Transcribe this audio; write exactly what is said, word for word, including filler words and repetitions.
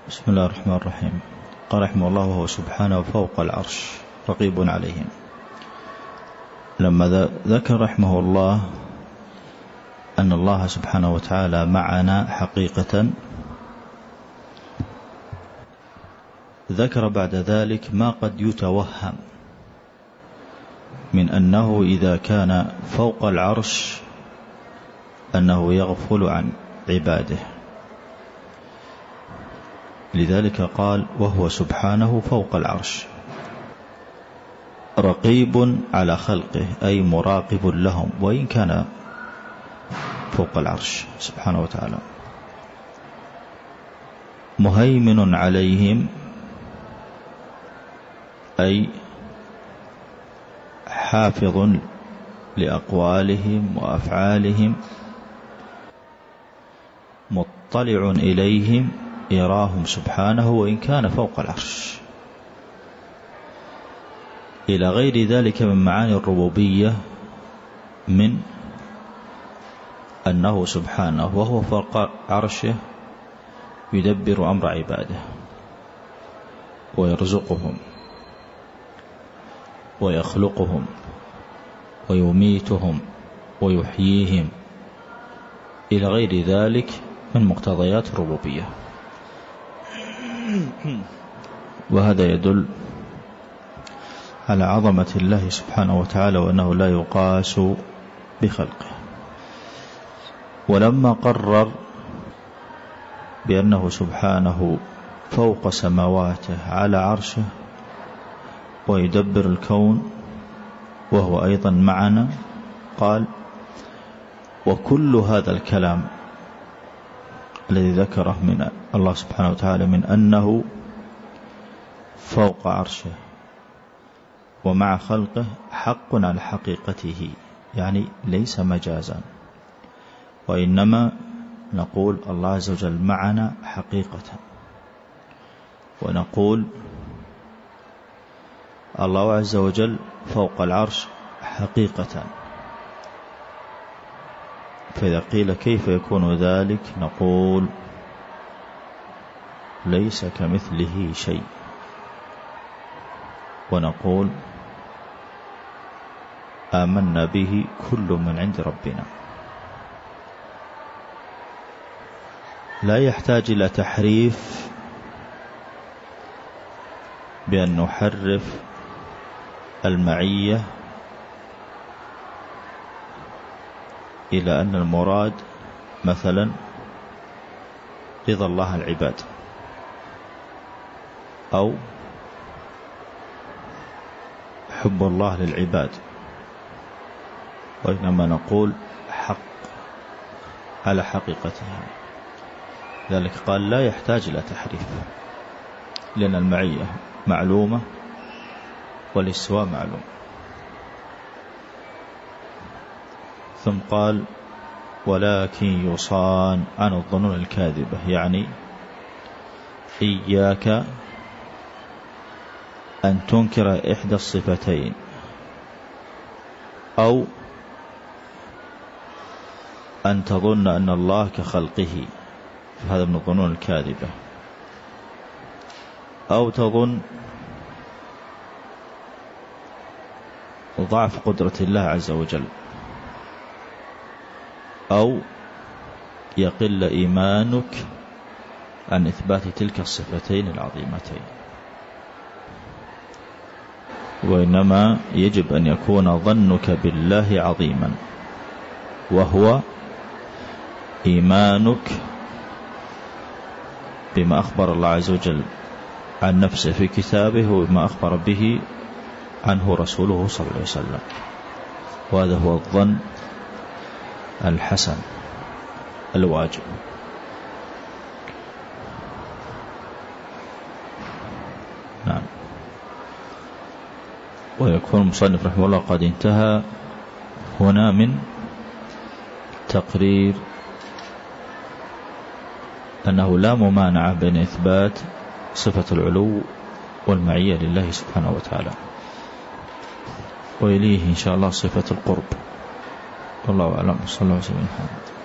بسم الله الرحمن الرحيم. قال رحمه الله: وهو سبحانه فوق العرش رقيب عليهم. لما ذكر رحمه الله أن الله سبحانه وتعالى معنا حقيقة، ذكر بعد ذلك ما قد يتوهم من أنه إذا كان فوق العرش أنه يغفل عن عباده. لذلك قال: وهو سبحانه فوق العرش رقيب على خلقه، أي مراقب لهم وإن كان فوق العرش سبحانه وتعالى. مهيمن عليهم، أي حافظ لأقوالهم وأفعالهم، مطلع إليهم يراهم سبحانه وإن كان فوق العرش، إلى غير ذلك من معاني الربوبية، من أنه سبحانه وهو فوق عرشه يدبر أمر عباده ويرزقهم ويخلقهم ويميتهم ويحييهم، إلى غير ذلك من مقتضيات الربوبية. وهذا يدل على عظمة الله سبحانه وتعالى وأنه لا يقاس بخلقه. ولما قرر بأنه سبحانه فوق سماواته على عرشه ويدبر الكون وهو أيضا معنا، قال: وكل هذا الكلام الذي ذكره من الله سبحانه وتعالى من أنه فوق عرشه ومع خلقه حق على حقيقته، يعني ليس مجازا، وإنما نقول الله عز وجل معنا حقيقة، ونقول الله عز وجل فوق العرش حقيقة. فإذا قيل كيف يكون ذلك، نقول ليس كمثله شيء، ونقول آمنا به كل من عند ربنا. لا يحتاج إلى تحريف بأن نحرف المعية إلى أن المراد مثلا رضا الله العباد، أو حب الله للعباد، وإنما نقول حق على حقيقتها. ذلك قال لا يحتاج إلى تحريف، لأن المعية معلومة والاستواء معلوم. ثم قال: ولكن يصان عن الظنون الكاذبة، يعني إياك أن تنكر إحدى الصفتين، أو أن تظن أن الله كخلقه، فهذا من الظنون الكاذبة، أو تظن ضعف قدرة الله عز وجل، أو يقل إيمانك عن إثبات تلك الصفتين العظيمتين. وإنما يجب أن يكون ظنك بالله عظيما، وهو إيمانك بما أخبر الله عز وجل عن نفسه في كتابه وما أخبر به عنه رسوله صلى الله عليه وسلم. وهذا هو الظن الحسن الواجب. نعم. ويكون المصنف رحمه الله قد انتهى هنا من تقرير أنه لا ممانعة بين إثبات صفة العلو والمعية لله سبحانه وتعالى، وإليه إن شاء الله صفة القرب. والله أعلم. صلى الله عليه وسلم.